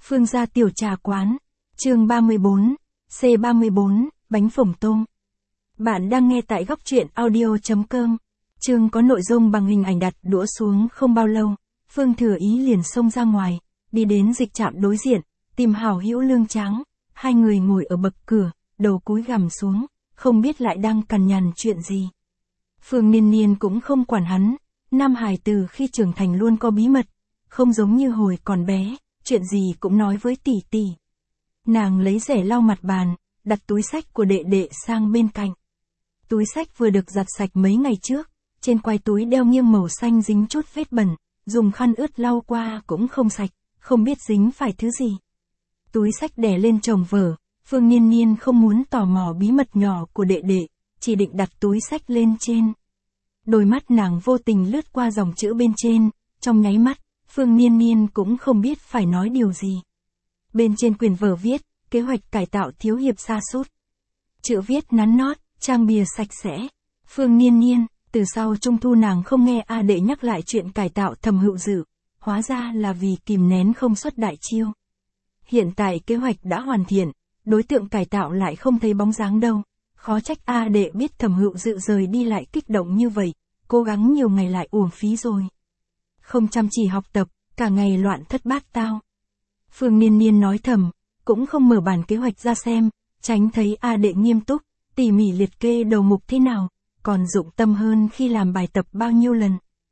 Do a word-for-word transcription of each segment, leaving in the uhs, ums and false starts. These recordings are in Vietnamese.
Phương gia tiểu trà quán. Chương ba mươi bốn, C ba mươi bốn, bánh phồng tôm. Bạn đang nghe tại góc truyện audio chấm com. Chương có nội dung bằng hình ảnh đặt đũa xuống không bao lâu, Phương Thừa Ý liền xông ra ngoài, đi đến dịch trạm đối diện, tìm hảo hữu Lương Tráng. Hai người ngồi ở bậc cửa, đầu cúi gằm xuống, không biết lại đang cằn nhằn chuyện gì. Phương Niên Niên cũng không quản hắn, nam hài từ khi trưởng thành luôn có bí mật, không giống như hồi còn bé, chuyện gì cũng nói với tỷ tỷ. Nàng lấy rẻ lau mặt bàn, đặt túi sách của đệ đệ sang bên cạnh. Túi sách vừa được giặt sạch mấy ngày trước, trên quai túi đeo nghiêng màu xanh dính chút vết bẩn, dùng khăn ướt lau qua cũng không sạch, không biết dính phải thứ gì. Túi sách đè lên chồng vở, Phương Niên Niên không muốn tò mò bí mật nhỏ của đệ đệ, chỉ định đặt túi sách lên trên. Đôi mắt nàng vô tình lướt qua dòng chữ bên trên, trong nháy mắt, Phương Niên Niên cũng không biết phải nói điều gì. Bên trên quyển vở viết, kế hoạch cải tạo thiếu hiệp sa sút. Chữ viết nắn nót, trang bìa sạch sẽ. Phương Niên Niên, từ sau trung thu nàng không nghe A đệ nhắc lại chuyện cải tạo Thẩm Hữu Dự, hóa ra là vì kìm nén không xuất đại chiêu. Hiện tại kế hoạch đã hoàn thiện, đối tượng cải tạo lại không thấy bóng dáng đâu. Khó trách A đệ biết Thẩm Hữu Dự rời đi lại kích động như vậy, cố gắng nhiều ngày lại uổng phí rồi. Không chăm chỉ học tập, cả ngày loạn thất bát tao. Phương Niên Niên nói thầm, cũng không mở bản kế hoạch ra xem, tránh thấy A đệ nghiêm túc, tỉ mỉ liệt kê đầu mục thế nào, còn dụng tâm hơn khi làm bài tập bao nhiêu lần.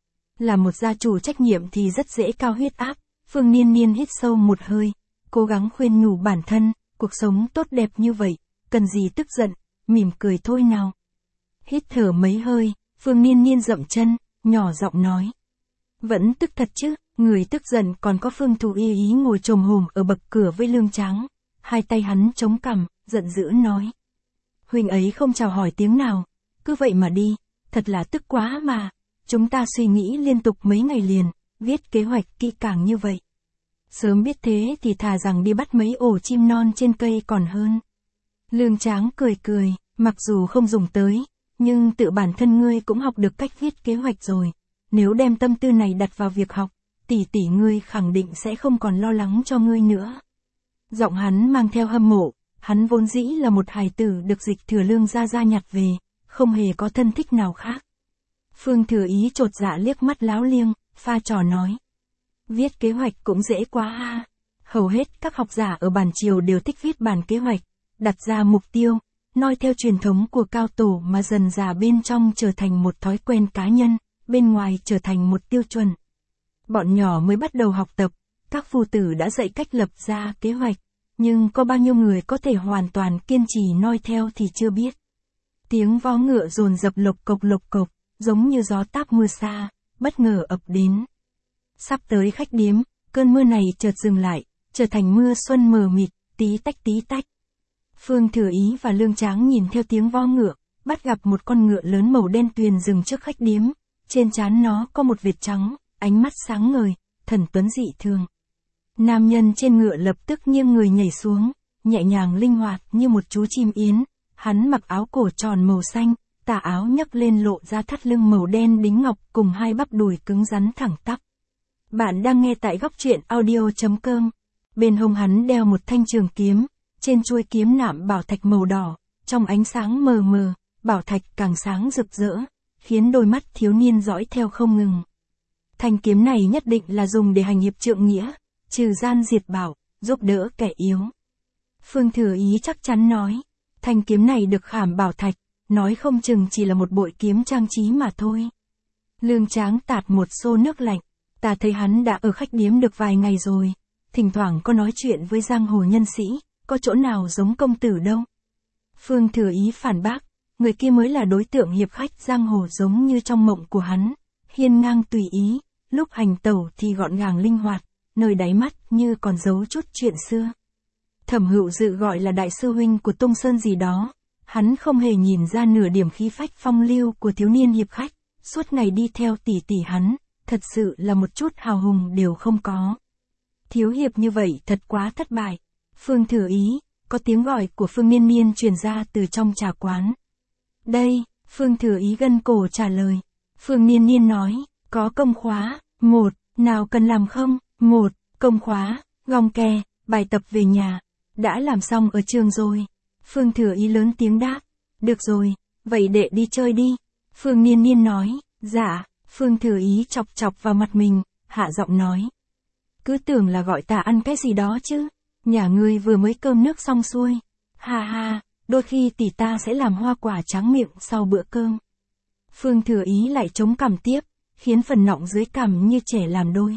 Là một gia chủ trách nhiệm thì rất dễ cao huyết áp, Phương Niên Niên hít sâu một hơi, cố gắng khuyên nhủ bản thân, cuộc sống tốt đẹp như vậy, cần gì tức giận, mỉm cười thôi nào. Hít thở mấy hơi, Phương Niên Niên dậm chân, nhỏ giọng nói. Vẫn tức thật chứ, người tức giận còn có Phương Thù Y Ý ngồi chồm hổm ở bậc cửa với Lương Tráng, hai tay hắn chống cằm, giận dữ nói. Huynh ấy không chào hỏi tiếng nào, cứ vậy mà đi, thật là tức quá mà, chúng ta suy nghĩ liên tục mấy ngày liền, viết kế hoạch kỹ càng như vậy. Sớm biết thế thì thà rằng đi bắt mấy ổ chim non trên cây còn hơn. Lương Tráng cười cười, mặc dù không dùng tới, nhưng tự bản thân ngươi cũng học được cách viết kế hoạch rồi. Nếu đem tâm tư này đặt vào việc học, tỷ tỷ ngươi khẳng định sẽ không còn lo lắng cho ngươi nữa. Giọng hắn mang theo hâm mộ, hắn vốn dĩ là một hài tử được Dịch Thừa Lương gia gia nhặt về, không hề có thân thích nào khác. Phương Thừa Ý chột dạ liếc mắt láo liêng, pha trò nói. Viết kế hoạch cũng dễ quá ha. Hầu hết các học giả ở bản triều đều thích viết bản kế hoạch, đặt ra mục tiêu, noi theo truyền thống của cao tổ mà dần dà bên trong trở thành một thói quen cá nhân, bên ngoài trở thành một tiêu chuẩn. Bọn nhỏ mới bắt đầu học tập, các phu tử đã dạy cách lập ra kế hoạch, nhưng có bao nhiêu người có thể hoàn toàn kiên trì noi theo thì chưa biết. Tiếng vó ngựa dồn dập lộc cộc lộc cộc, giống như gió táp mưa xa, bất ngờ ập đến. Sắp tới khách điếm, cơn mưa này chợt dừng lại, trở thành mưa xuân mờ mịt, tí tách tí tách. Phương Thừa Ý và Lương Tráng nhìn theo tiếng vó ngựa, bắt gặp một con ngựa lớn màu đen tuyền dừng trước khách điếm, trên trán nó có một vệt trắng, ánh mắt sáng ngời, thần tuấn dị thường. Nam nhân trên ngựa lập tức nghiêng người nhảy xuống, nhẹ nhàng linh hoạt như một chú chim yến, hắn mặc áo cổ tròn màu xanh, tà áo nhấc lên lộ ra thắt lưng màu đen đính ngọc cùng hai bắp đùi cứng rắn thẳng tắp. Bạn đang nghe tại góc truyện audio chấm com. Bên hông hắn đeo một thanh trường kiếm, trên chuôi kiếm nạm bảo thạch màu đỏ, trong ánh sáng mờ mờ, bảo thạch càng sáng rực rỡ, khiến đôi mắt thiếu niên dõi theo không ngừng. Thanh kiếm này nhất định là dùng để hành hiệp trượng nghĩa, trừ gian diệt bảo, giúp đỡ kẻ yếu. Phương Thừa Ý chắc chắn nói, thanh kiếm này được khảm bảo thạch, nói không chừng chỉ là một bội kiếm trang trí mà thôi. Lương Tráng tạt một xô nước lạnh, ta thấy hắn đã ở khách điếm được vài ngày rồi, thỉnh thoảng có nói chuyện với giang hồ nhân sĩ, có chỗ nào giống công tử đâu. Phương Thừa Ý phản bác, người kia mới là đối tượng hiệp khách giang hồ giống như trong mộng của hắn, hiên ngang tùy ý, lúc hành tẩu thì gọn gàng linh hoạt, nơi đáy mắt như còn giấu chút chuyện xưa. Thẩm Hữu Dự gọi là đại sư huynh của Tung Sơn gì đó, hắn không hề nhìn ra nửa điểm khí phách phong lưu của thiếu niên hiệp khách, suốt ngày đi theo tỷ tỷ hắn, thật sự là một chút hào hùng đều không có. Thiếu hiệp như vậy thật quá thất bại. Phương Thừa Ý, có tiếng gọi của Phương Niên Niên truyền ra từ trong trà quán. Đây, Phương Thừa Ý gân cổ trả lời. Phương Niên Niên nói, có công khóa, một, nào cần làm không, một, công khóa, gòng kè, bài tập về nhà. Đã làm xong ở trường rồi. Phương Thừa Ý lớn tiếng đáp. Được rồi, vậy đệ đi chơi đi. Phương Niên Niên nói, dạ. Phương Thừa Ý chọc chọc vào mặt mình, hạ giọng nói. Cứ tưởng là gọi ta ăn cái gì đó chứ. Nhà ngươi vừa mới cơm nước xong xuôi. Ha ha, đôi khi tỷ ta sẽ làm hoa quả tráng miệng sau bữa cơm. Phương Thừa Ý lại chống cằm tiếp, khiến phần nọng dưới cằm như trẻ làm đôi.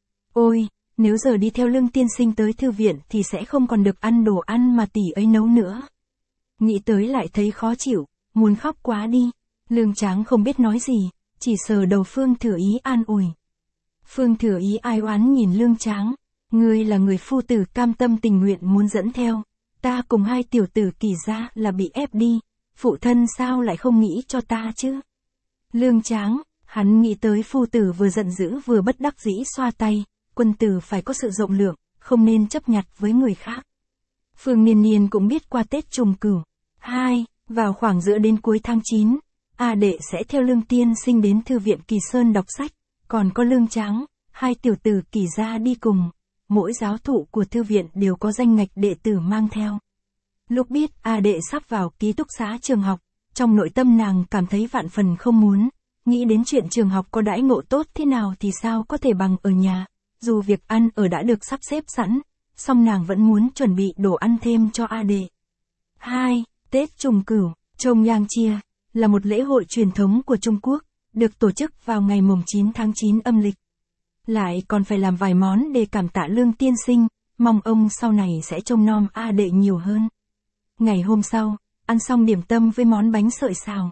Ôi, nếu giờ đi theo Lương tiên sinh tới thư viện thì sẽ không còn được ăn đồ ăn mà tỷ ấy nấu nữa. Nghĩ tới lại thấy khó chịu, muốn khóc quá đi. Lương Tráng không biết nói gì, chỉ sờ đầu Phương Thừa Ý an ủi. Phương Thừa Ý ai oán nhìn Lương Tráng. Ngươi là người phu tử cam tâm tình nguyện muốn dẫn theo. Ta cùng hai tiểu tử Kỳ gia là bị ép đi. Phụ thân sao lại không nghĩ cho ta chứ? Lương Tráng, hắn nghĩ tới phu tử vừa giận dữ vừa bất đắc dĩ xoa tay. Quân tử phải có sự rộng lượng, không nên chấp nhặt với người khác. Phương Niên Niên cũng biết qua Tết Trùng Cửu. Hai, vào khoảng giữa đến cuối tháng chín, A đệ sẽ theo Lương tiên sinh đến thư viện Kỳ Sơn đọc sách, còn có Lương Tráng, hai tiểu tử Kỳ gia đi cùng. Mỗi giáo thụ của thư viện đều có danh ngạch đệ tử mang theo. Lúc biết A đệ sắp vào ký túc xá trường học, trong nội tâm nàng cảm thấy vạn phần không muốn, nghĩ đến chuyện trường học có đãi ngộ tốt thế nào thì sao có thể bằng ở nhà, dù việc ăn ở đã được sắp xếp sẵn, song nàng vẫn muốn chuẩn bị đồ ăn thêm cho A đệ. Hai, Tết Trùng Cửu, Trông Nhang Chia, là một lễ hội truyền thống của Trung Quốc, được tổ chức vào ngày mùng chín tháng chín âm lịch. Lại còn phải làm vài món để cảm tạ Lương tiên sinh, mong ông sau này sẽ trông nom A đệ nhiều hơn. Ngày hôm sau, ăn xong điểm tâm với món bánh sợi xào.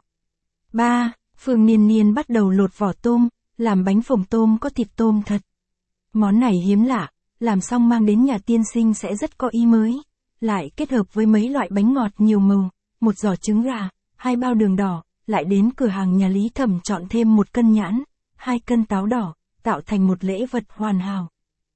Ba, Phương Niên Niên bắt đầu lột vỏ tôm, làm bánh phồng tôm có thịt tôm thật. Món này hiếm lạ, làm xong mang đến nhà tiên sinh sẽ rất có ý mới. Lại kết hợp với mấy loại bánh ngọt nhiều màu, một giỏ trứng gà, hai bao đường đỏ, lại đến cửa hàng nhà Lý Thẩm chọn thêm một cân nhãn, hai cân táo đỏ, tạo thành một lễ vật hoàn hảo.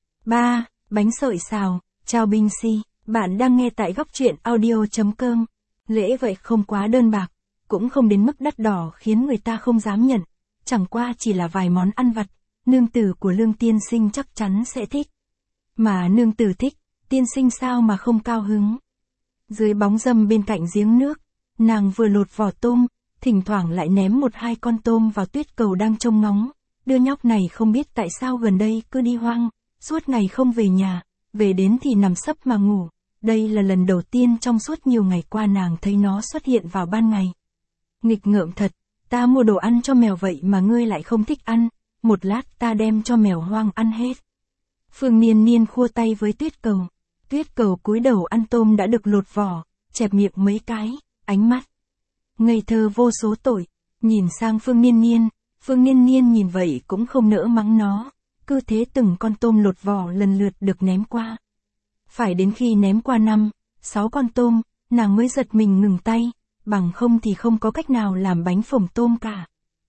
Ba, Bánh sợi xào, chào Binh Si, bạn đang nghe tại góc truyện audio chấm com. Lễ vậy không quá đơn bạc, cũng không đến mức đắt đỏ khiến người ta không dám nhận, chẳng qua chỉ là vài món ăn vặt, nương tử của Lương tiên sinh chắc chắn sẽ thích. Mà nương tử thích, tiên sinh sao mà không cao hứng. Dưới bóng râm bên cạnh giếng nước, nàng vừa lột vỏ tôm, thỉnh thoảng lại ném một hai con tôm vào Tuyết Cầu đang trông ngóng. Đứa nhóc này không biết tại sao gần đây cứ đi hoang, suốt ngày không về nhà, về đến thì nằm sấp mà ngủ. Đây là lần đầu tiên trong suốt nhiều ngày qua nàng thấy nó xuất hiện vào ban ngày. Nghịch ngợm thật, ta mua đồ ăn cho mèo vậy mà ngươi lại không thích ăn, một lát ta đem cho mèo hoang ăn hết. Phương Niên Niên khua tay với Tuyết Cầu. Tuyết Cầu cúi đầu ăn tôm đã được lột vỏ, chẹp miệng mấy cái, ánh mắt ngây thơ vô số tội, nhìn sang Phương Niên Niên. Phương Niên Niên nhìn vậy cũng không nỡ mắng nó, cứ thế từng con tôm lột vỏ lần lượt được ném qua. Phải đến khi ném qua năm, sáu con tôm, nàng mới giật mình ngừng tay, bằng không thì không có cách nào làm bánh phồng tôm cả.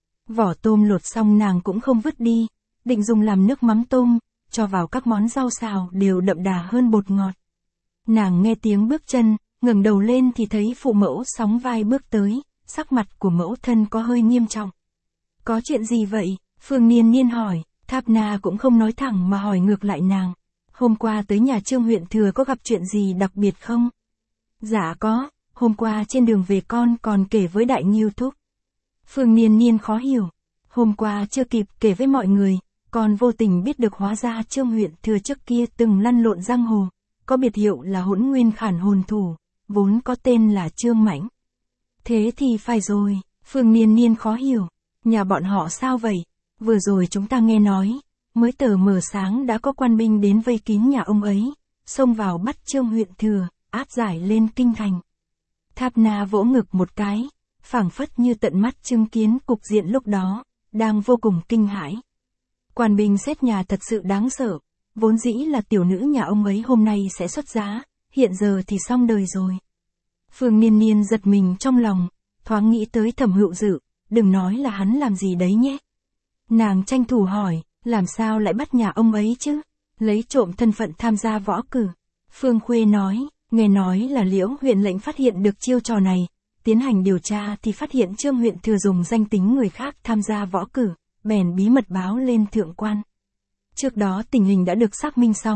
Vỏ tôm lột xong nàng cũng không vứt đi, định dùng làm nước mắm tôm, cho vào các món rau xào đều đậm đà hơn bột ngọt. Nàng nghe tiếng bước chân, ngẩng đầu lên thì thấy phụ mẫu sóng vai bước tới, sắc mặt của mẫu thân có hơi nghiêm trọng. Có chuyện gì vậy? Phương Niên Niên hỏi, Tháp Na cũng không nói thẳng mà hỏi ngược lại nàng. Hôm qua tới nhà Trương huyện thừa có gặp chuyện gì đặc biệt không? Dạ có, hôm qua trên đường về con còn kể với Đại Nghiêu Thúc. Phương Niên Niên khó hiểu. Hôm qua chưa kịp kể với mọi người, còn vô tình biết được hóa ra Trương huyện thừa trước kia từng lăn lộn giang hồ, có biệt hiệu là Hỗn Nguyên Khản Hồn Thủ, vốn có tên là Trương Mãnh. Thế thì phải rồi, Phương Niên Niên khó hiểu. Nhà bọn họ sao vậy? Vừa rồi chúng ta nghe nói, mới tờ mờ sáng đã có quan binh đến vây kín nhà ông ấy, xông vào bắt Trương huyện thừa, áp giải lên kinh thành. Tháp Na vỗ ngực một cái, phảng phất như tận mắt chứng kiến cục diện lúc đó, đang vô cùng kinh hãi. Quan binh xét nhà thật sự đáng sợ, vốn dĩ là tiểu nữ nhà ông ấy hôm nay sẽ xuất giá, hiện giờ thì xong đời rồi. Phương Niên Niên giật mình trong lòng, thoáng nghĩ tới Thẩm Hữu Dự, đừng nói là hắn làm gì đấy nhé. Nàng tranh thủ hỏi, làm sao lại bắt nhà ông ấy chứ? Lấy trộm thân phận tham gia võ cử. Phương Khuê nói, nghe nói là Liễu huyện lệnh phát hiện được chiêu trò này, tiến hành điều tra thì phát hiện Trương huyện thừa dùng danh tính người khác tham gia võ cử, bèn bí mật báo lên thượng quan. Trước đó tình hình đã được xác minh xong,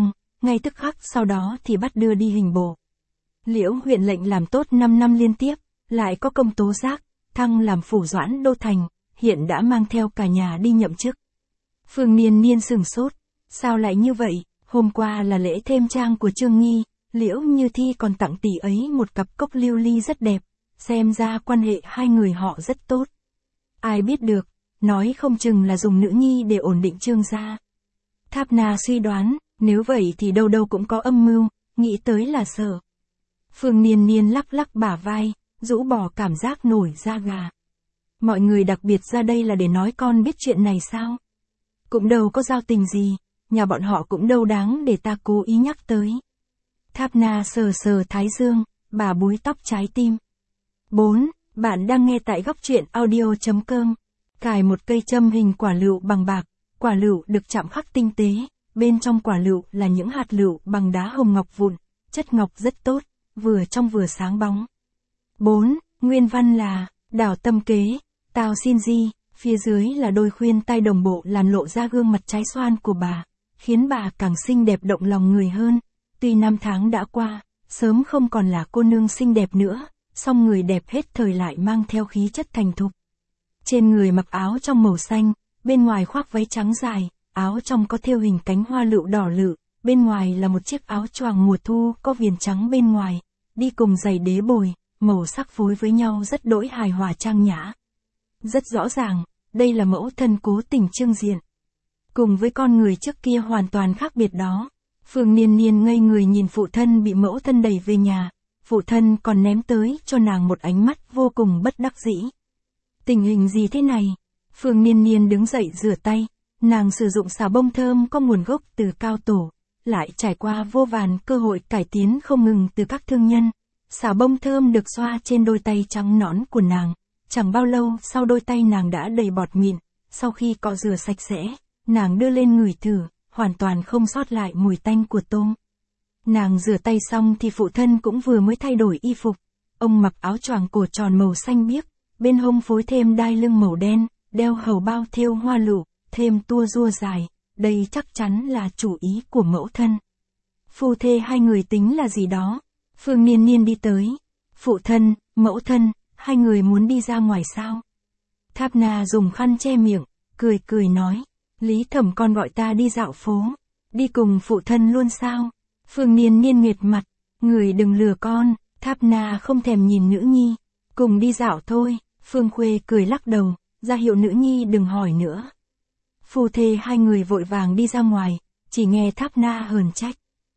ngay tức khắc sau đó thì bắt đưa đi hình bộ. Liễu huyện lệnh làm tốt năm năm liên tiếp, lại có công tố giác, thăng làm phủ doãn đô thành, hiện đã mang theo cả nhà đi nhậm chức. Phương Niên Niên sửng sốt, sao lại như vậy, hôm qua là lễ thêm trang của Trương Nghi, Liễu Như Thi còn tặng tỷ ấy một cặp cốc lưu ly rất đẹp, xem ra quan hệ hai người họ rất tốt. Ai biết được, nói không chừng là dùng nữ nhi để ổn định Trương gia. Tháp Na suy đoán, nếu vậy thì đâu đâu cũng có âm mưu, nghĩ tới là sợ. Phương Niên Niên lắc lắc bả vai, rũ bỏ cảm giác nổi da gà. Mọi người đặc biệt ra đây là để nói con biết chuyện này sao? Cũng đâu có giao tình gì, nhà bọn họ cũng đâu đáng để ta cố ý nhắc tới. Tháp Na sờ sờ thái dương, bà búi tóc trái tim. bốn. Bạn đang nghe tại góc truyện audio chấm com. Cài một cây châm hình quả lựu bằng bạc, quả lựu được chạm khắc tinh tế, bên trong quả lựu là những hạt lựu bằng đá hồng ngọc vụn, chất ngọc rất tốt, vừa trong vừa sáng bóng. bốn. Nguyên văn là, đảo tâm kế, tao xin di, phía dưới là đôi khuyên tai đồng bộ làn lộ ra gương mặt trái xoan của bà, khiến bà càng xinh đẹp động lòng người hơn. Tuy năm tháng đã qua, sớm không còn là cô nương xinh đẹp nữa, song người đẹp hết thời lại mang theo khí chất thành thục. Trên người mặc áo trong màu xanh, bên ngoài khoác váy trắng dài, áo trong có thêu hình cánh hoa lựu đỏ lự, bên ngoài là một chiếc áo choàng mùa thu có viền trắng bên ngoài, đi cùng giày đế bồi, màu sắc phối với nhau rất đỗi hài hòa trang nhã. Rất rõ ràng, đây là mẫu thân cố tình trưng diện. Cùng với con người trước kia hoàn toàn khác biệt đó. Phương Niên Niên ngây người nhìn phụ thân bị mẫu thân đẩy về nhà, phụ thân còn ném tới cho nàng một ánh mắt vô cùng bất đắc dĩ. Tình hình gì thế này? Phương Niên Niên đứng dậy rửa tay, nàng sử dụng xà bông thơm có nguồn gốc từ cao tổ, lại trải qua vô vàn cơ hội cải tiến không ngừng từ các thương nhân. Xà bông thơm được xoa trên đôi tay trắng nõn của nàng, chẳng bao lâu sau đôi tay nàng đã đầy bọt mịn, sau khi cọ rửa sạch sẽ, nàng đưa lên ngửi thử, hoàn toàn không sót lại mùi tanh của tôm. Nàng rửa tay xong thì phụ thân cũng vừa mới thay đổi y phục, ông mặc áo choàng cổ tròn màu xanh biếc, bên hông phối thêm đai lưng màu đen, đeo hầu bao thêu hoa lựu, thêm tua rua dài, đây chắc chắn là chủ ý của mẫu thân. Phu thê hai người tính là gì đó? Phương Niên Niên đi tới. Phụ thân, mẫu thân, hai người muốn đi ra ngoài sao? Tháp Na dùng khăn che miệng, cười cười nói, Lý Thẩm con gọi ta đi dạo phố, đi cùng phụ thân luôn sao? Phương Niên Niên nghệt mặt, người đừng lừa con. Tháp Na không thèm nhìn nữ nhi, cùng đi dạo thôi. Phương Khuê cười lắc đầu, ra hiệu nữ nhi đừng hỏi nữa. Phu thê hai người vội vàng đi ra ngoài, chỉ nghe Tháp Na hờn trách.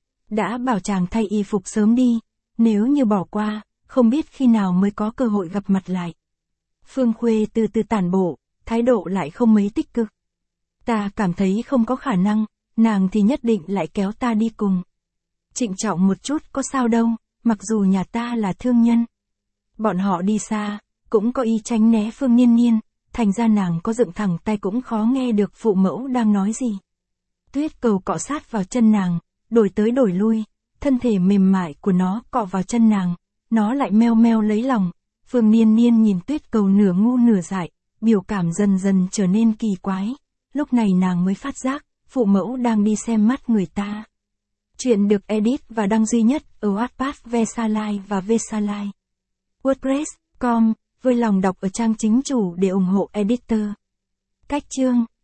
Đã bảo chàng thay y phục sớm đi, nếu như bỏ qua, không biết khi nào mới có cơ hội gặp mặt lại. Phương Khuê từ từ tản bộ, thái độ lại không mấy tích cực. Ta cảm thấy không có khả năng, nàng thì nhất định lại kéo ta đi cùng. Trịnh trọng một chút có sao đâu, mặc dù nhà ta là thương nhân. Bọn họ đi xa, cũng có ý tránh né Phương Niên Niên, thành ra nàng có dựng thẳng tay cũng khó nghe được phụ mẫu đang nói gì. Tuyết cầu cọ sát vào chân nàng, đổi tới đổi lui, thân thể mềm mại của nó cọ vào chân nàng, nó lại meo meo lấy lòng. Phương Niên Niên nhìn tuyết cầu nửa ngu nửa dại, biểu cảm dần dần trở nên kỳ quái. Lúc này nàng mới phát giác, phụ mẫu đang đi xem mắt người ta. Chuyện được edit và đăng duy nhất ở Wattpad, Vesalai và Vesalai. WordPress chấm com, vui lòng đọc ở trang chính chủ để ủng hộ editor. Cách chương